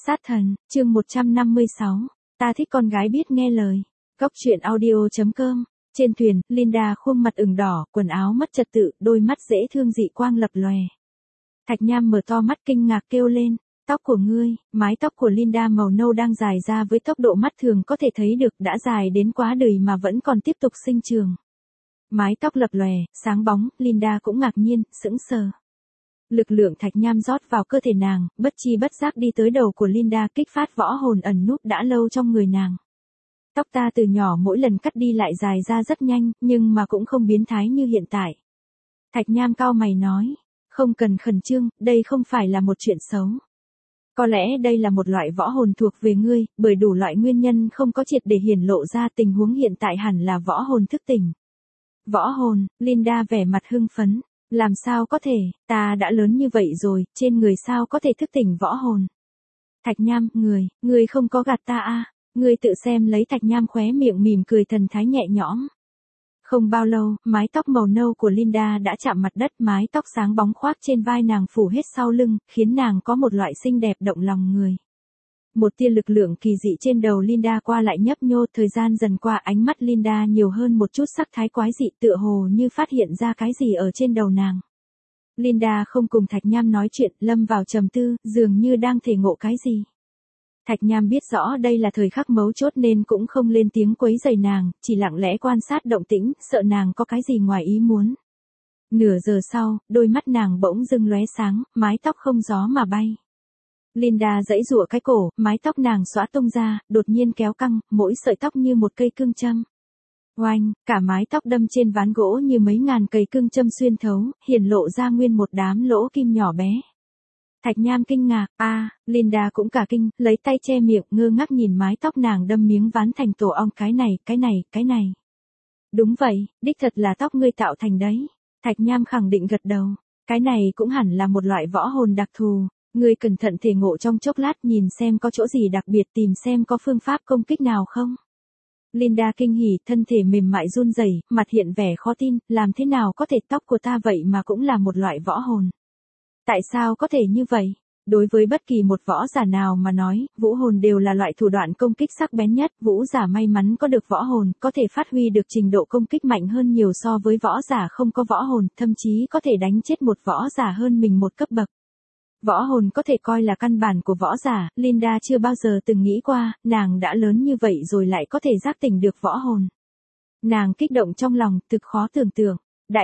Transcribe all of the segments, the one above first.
Sát thần, chương 156. Ta thích con gái biết nghe lời. Góc truyện audio.com. Trên thuyền, Linda khuôn mặt ửng đỏ, quần áo mất trật tự, đôi mắt dễ thương dị quang lập lòe. Thạch Nham mở to mắt kinh ngạc kêu lên. Tóc của ngươi, mái tóc của Linda màu nâu đang dài ra với tốc độ mắt thường có thể thấy được đã dài đến quá đời mà vẫn còn tiếp tục sinh trường. Mái tóc lập lòe, sáng bóng, Linda cũng ngạc nhiên, sững sờ. Lực lượng Thạch Nham rót vào cơ thể nàng, bất chi bất giác đi tới đầu của Linda kích phát võ hồn ẩn núp đã lâu trong người nàng. Tóc ta từ nhỏ mỗi lần cắt đi lại dài ra rất nhanh, nhưng mà cũng không biến thái như hiện tại. Thạch Nham cau mày nói, không cần khẩn trương, đây không phải là một chuyện xấu. Có lẽ đây là một loại võ hồn thuộc về ngươi, bởi đủ loại nguyên nhân không có triệt để hiển lộ ra tình huống hiện tại hẳn là võ hồn thức tỉnh. Võ hồn, Linda vẻ mặt hưng phấn. Làm sao có thể, ta đã lớn như vậy rồi, trên người sao có thể thức tỉnh võ hồn. Thạch Nham, người không có gạt ta à, ngươi tự xem lấy. Thạch Nham khóe miệng mỉm cười thần thái nhẹ nhõm. Không bao lâu, mái tóc màu nâu của Linda đã chạm mặt đất, mái tóc sáng bóng khoác trên vai nàng phủ hết sau lưng, khiến nàng có một loại xinh đẹp động lòng người. Một tia lực lượng kỳ dị trên đầu Linda qua lại nhấp nhô, thời gian dần qua ánh mắt Linda nhiều hơn một chút sắc thái quái dị, tựa hồ như phát hiện ra cái gì ở trên đầu nàng. Linda không cùng Thạch Nham nói chuyện, lâm vào trầm tư, dường như đang thể ngộ cái gì. Thạch Nham biết rõ đây là thời khắc mấu chốt nên cũng không lên tiếng quấy rầy nàng, chỉ lặng lẽ quan sát động tĩnh, sợ nàng có cái gì ngoài ý muốn. Nửa giờ sau, đôi mắt nàng bỗng dưng lóe sáng, mái tóc không gió mà bay. Linda giãy giụa cái cổ, mái tóc nàng xõa tung ra, đột nhiên kéo căng, mỗi sợi tóc như một cây cương châm. Oanh, cả mái tóc đâm trên ván gỗ như mấy ngàn cây cương châm xuyên thấu, hiển lộ ra nguyên một đám lỗ kim nhỏ bé. Thạch Nham kinh ngạc, Linda cũng cả kinh, lấy tay che miệng, ngơ ngác nhìn mái tóc nàng đâm miếng ván thành tổ ong. Cái này. Đúng vậy, đích thật là tóc ngươi tạo thành đấy. Thạch Nham khẳng định gật đầu. Cái này cũng hẳn là một loại võ hồn đặc thù. Ngươi cẩn thận thể ngộ trong chốc lát, nhìn xem có chỗ gì đặc biệt, tìm xem có phương pháp công kích nào không. Linda kinh hỉ, thân thể mềm mại run rẩy, mặt hiện vẻ khó tin, làm thế nào có thể tóc của ta vậy mà cũng là một loại võ hồn. Tại sao có thể như vậy? Đối với bất kỳ một võ giả nào mà nói, vũ hồn đều là loại thủ đoạn công kích sắc bén nhất, vũ giả may mắn có được võ hồn, có thể phát huy được trình độ công kích mạnh hơn nhiều so với võ giả không có võ hồn, thậm chí có thể đánh chết một võ giả hơn mình một cấp bậc. Võ hồn có thể coi là căn bản của võ giả, Linda chưa bao giờ từng nghĩ qua, nàng đã lớn như vậy rồi lại có thể giác tỉnh được võ hồn. Nàng kích động trong lòng, thực khó tưởng tượng.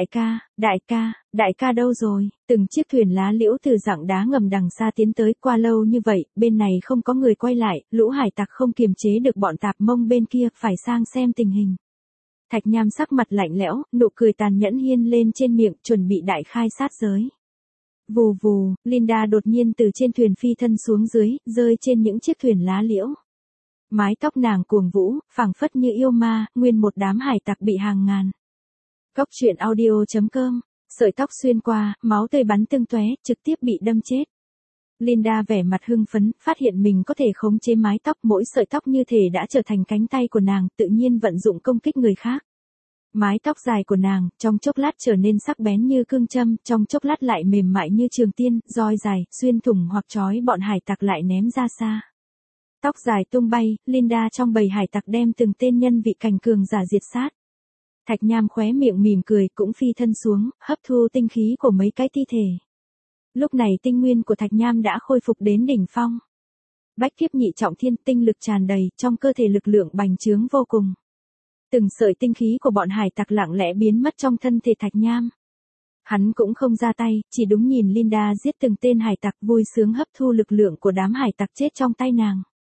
Đại ca đâu rồi? Từng chiếc thuyền lá liễu từ rặng đá ngầm đằng xa tiến tới, qua lâu như vậy, bên này không có người quay lại, lũ hải tặc không kiềm chế được bọn tạp mông bên kia, phải sang xem tình hình. Thạch Nham sắc mặt lạnh lẽo, nụ cười tàn nhẫn hiên lên trên miệng, chuẩn bị đại khai sát giới. Vù vù, Linda đột nhiên từ trên thuyền phi thân xuống dưới, rơi trên những chiếc thuyền lá liễu. Mái tóc nàng cuồng vũ, phảng phất như yêu ma, nguyên một đám hải tặc bị hàng ngàn. Góc truyện audio.com, sợi tóc xuyên qua, máu tươi bắn tung tóe, trực tiếp bị đâm chết. Linda vẻ mặt hưng phấn, phát hiện mình có thể khống chế mái tóc, mỗi sợi tóc như thể đã trở thành cánh tay của nàng, tự nhiên vận dụng công kích người khác. Mái tóc dài của nàng, trong chốc lát trở nên sắc bén như cương châm, trong chốc lát lại mềm mại như trường tiên, roi dài, xuyên thủng hoặc trói bọn hải tặc lại ném ra xa. Tóc dài tung bay, Linda trong bầy hải tặc đem từng tên nhân vị cảnh cường giả diệt sát. Thạch Nham khóe miệng mỉm cười, cũng phi thân xuống, hấp thu tinh khí của mấy cái thi thể. Lúc này tinh nguyên của Thạch Nham đã khôi phục đến đỉnh phong. Bách kiếp nhị trọng thiên, tinh lực tràn đầy, trong cơ thể lực lượng bành trướng vô cùng. Từng sợi tinh khí của bọn hải tặc lặng lẽ biến mất trong thân thể Thạch Nham. Hắn cũng không ra tay, chỉ đúng nhìn Linda giết từng tên hải tặc, vui sướng hấp thu lực lượng của đám hải tặc chết trong tay nàng.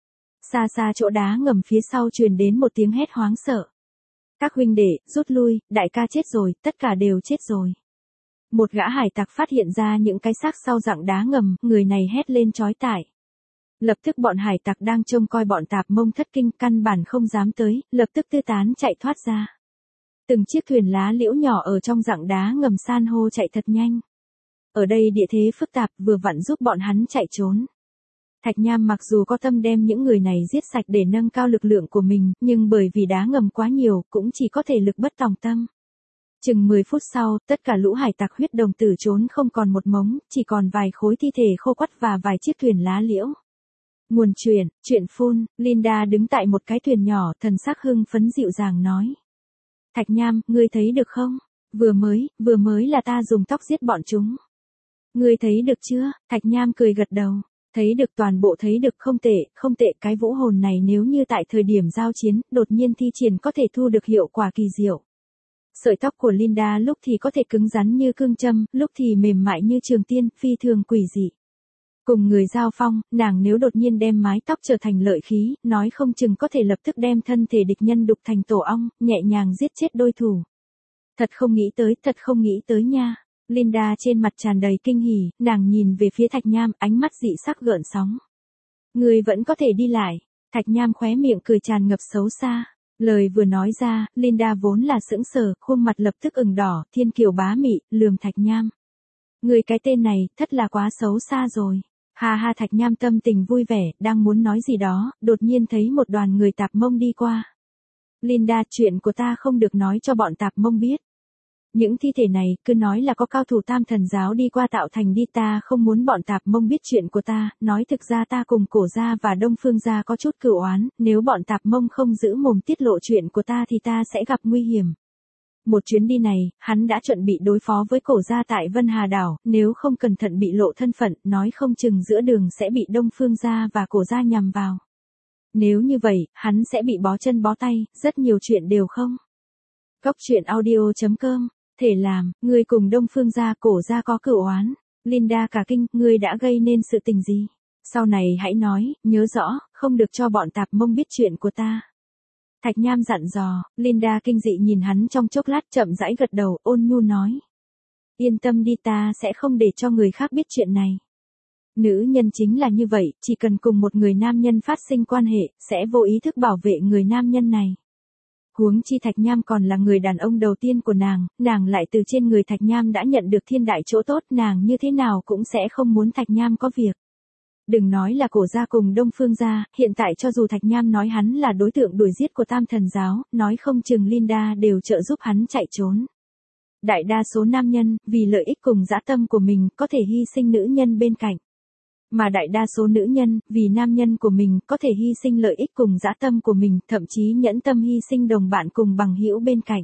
Xa xa chỗ đá ngầm phía sau truyền đến một tiếng hét hoảng sợ. Các huynh đệ, rút lui, đại ca chết rồi, tất cả đều chết rồi. Một gã hải tặc phát hiện ra những cái xác sau rặng đá ngầm, người này hét lên chói tai. Lập tức bọn hải tặc đang trông coi bọn tạp mông thất kinh, căn bản không dám tới, lập tức tứ tán chạy thoát ra. Từng chiếc thuyền lá liễu nhỏ ở trong rặng đá ngầm san hô chạy thật nhanh. Ở đây địa thế phức tạp, vừa vặn giúp bọn hắn chạy trốn. Thạch Nham mặc dù có tâm đem những người này giết sạch để nâng cao lực lượng của mình, nhưng bởi vì đá ngầm quá nhiều, cũng chỉ có thể lực bất tòng tâm. Chừng 10 phút sau, tất cả lũ hải tặc huyết đồng tử trốn không còn một mống, chỉ còn vài khối thi thể khô quắt và vài chiếc thuyền lá liễu. Nguồn chuyện phun, Linda đứng tại một cái thuyền nhỏ, thần sắc hưng phấn dịu dàng nói. Thạch Nham, ngươi thấy được không? Vừa mới là ta dùng tóc giết bọn chúng. Ngươi thấy được chưa? Thạch Nham cười gật đầu. Thấy được, toàn bộ thấy được, không tệ, cái vũ hồn này nếu như tại thời điểm giao chiến, đột nhiên thi triển có thể thu được hiệu quả kỳ diệu. Sợi tóc của Linda lúc thì có thể cứng rắn như cương châm, lúc thì mềm mại như trường tiên, phi thường quỷ dị. Cùng người giao phong, nàng nếu đột nhiên đem mái tóc trở thành lợi khí, nói không chừng có thể lập tức đem thân thể địch nhân đục thành tổ ong, nhẹ nhàng giết chết đối thủ. Thật không nghĩ tới nha. Linda trên mặt tràn đầy kinh hỉ, nàng nhìn về phía Thạch Nham, ánh mắt dị sắc gợn sóng. Người vẫn có thể đi lại. Thạch Nham khóe miệng cười tràn ngập xấu xa. Lời vừa nói ra, Linda vốn là sững sờ, khuôn mặt lập tức ửng đỏ, thiên kiều bá mị, lườm Thạch Nham. Người cái tên này, thật là quá xấu xa rồi. Ha ha, Thạch Nham tâm tình vui vẻ, đang muốn nói gì đó, đột nhiên thấy một đoàn người Tạp Mông đi qua. Linda, chuyện của ta không được nói cho bọn Tạp Mông biết. Những thi thể này, cứ nói là có cao thủ Tam Thần giáo đi qua tạo thành đi, ta không muốn bọn Tạp Mông biết chuyện của ta, nói thực ra ta cùng Cổ gia và Đông Phương gia có chút cửu oán, nếu bọn Tạp Mông không giữ mồm tiết lộ chuyện của ta thì ta sẽ gặp nguy hiểm. Một chuyến đi này, hắn đã chuẩn bị đối phó với Cổ gia tại Vân Hà Đảo, nếu không cẩn thận bị lộ thân phận, nói không chừng giữa đường sẽ bị Đông Phương gia và Cổ gia nhằm vào. Nếu như vậy, hắn sẽ bị bó chân bó tay, rất nhiều chuyện đều không. Góc truyện audio.com, thể làm, ngươi cùng Đông Phương gia, Cổ gia có cửu oán. Linda cả kinh, ngươi đã gây nên sự tình gì? Sau này hãy nói, nhớ rõ, không được cho bọn Tạp Mông biết chuyện của ta. Thạch Nham dặn dò. Linda kinh dị nhìn hắn trong chốc lát, chậm rãi gật đầu, ôn nhu nói. Yên tâm đi, ta sẽ không để cho người khác biết chuyện này. Nữ nhân chính là như vậy, chỉ cần cùng một người nam nhân phát sinh quan hệ, sẽ vô ý thức bảo vệ người nam nhân này. Huống chi Thạch Nham còn là người đàn ông đầu tiên của nàng lại từ trên người Thạch Nham đã nhận được thiên đại chỗ tốt, nàng như thế nào cũng sẽ không muốn Thạch Nham có việc. Đừng nói là Cổ gia cùng Đông Phương gia, hiện tại cho dù Thạch Nham nói hắn là đối tượng đuổi giết của Tam Thần giáo, nói không chừng Linda đều trợ giúp hắn chạy trốn. Đại đa số nam nhân, vì lợi ích cùng dã tâm của mình, có thể hy sinh nữ nhân bên cạnh. Mà đại đa số nữ nhân, vì nam nhân của mình, có thể hy sinh lợi ích cùng dã tâm của mình, thậm chí nhẫn tâm hy sinh đồng bạn cùng bằng hữu bên cạnh.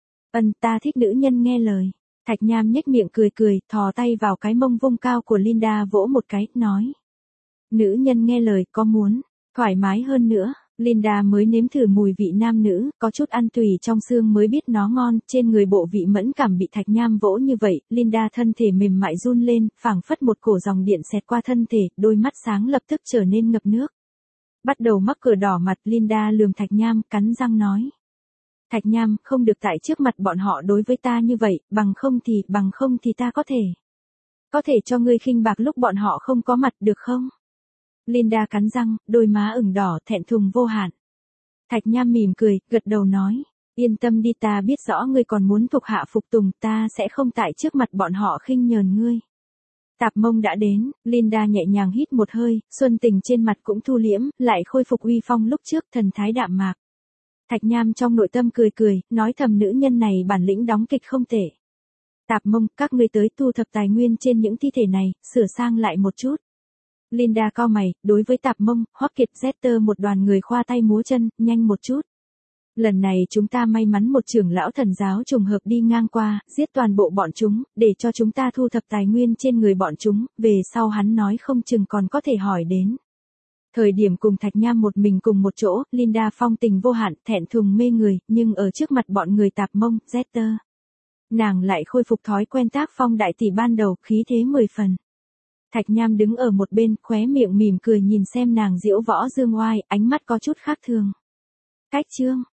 Ta thích nữ nhân nghe lời. Thạch Nham nhếch miệng cười, thò tay vào cái mông vung cao của Linda vỗ một cái, nói. Nữ nhân nghe lời, có muốn thoải mái hơn nữa. Linda mới nếm thử mùi vị nam nữ, có chút ăn tùy trong xương mới biết nó ngon, trên người bộ vị mẫn cảm bị Thạch Nham vỗ như vậy, Linda thân thể mềm mại run lên, phảng phất một cổ dòng điện xẹt qua thân thể, đôi mắt sáng lập tức trở nên ngập nước. Bắt đầu mắc cỡ đỏ mặt, Linda lườm Thạch Nham, cắn răng nói. Thạch Nham, không được tại trước mặt bọn họ đối với ta như vậy, bằng không thì ta có thể cho ngươi khinh bạc lúc bọn họ không có mặt, được không? Linda cắn răng, đôi má ửng đỏ, thẹn thùng vô hạn. Thạch Nham mỉm cười, gật đầu nói. Yên tâm đi, ta biết rõ ngươi còn muốn thuộc hạ phục tùng, ta sẽ không tại trước mặt bọn họ khinh nhờn ngươi. Tạp Mông đã đến, Linda nhẹ nhàng hít một hơi, xuân tình trên mặt cũng thu liễm, lại khôi phục uy phong lúc trước, thần thái đạm mạc. Thạch Nham trong nội tâm cười, nói thầm nữ nhân này bản lĩnh đóng kịch không tệ. Tạp Mông, các ngươi tới thu thập tài nguyên trên những thi thể này, sửa sang lại một chút. Linda cau mày, đối với Tạp Mông, Hoắc Kiệt, Zester một đoàn người khoa tay múa chân, nhanh một chút. Lần này chúng ta may mắn một trưởng lão thần giáo trùng hợp đi ngang qua, giết toàn bộ bọn chúng, để cho chúng ta thu thập tài nguyên trên người bọn chúng, về sau hắn nói không chừng còn có thể hỏi đến. Thời điểm cùng Thạch Nham một mình cùng một chỗ, Linda phong tình vô hạn, thẹn thùng mê người, nhưng ở trước mặt bọn người Tạp Mông, Zester, nàng lại khôi phục thói quen tác phong đại tỷ ban đầu, khí thế 10 phần. Thạch Nham đứng ở một bên, khóe miệng mỉm cười nhìn xem nàng diễu võ dương oai, ánh mắt có chút khác thường. Cách chương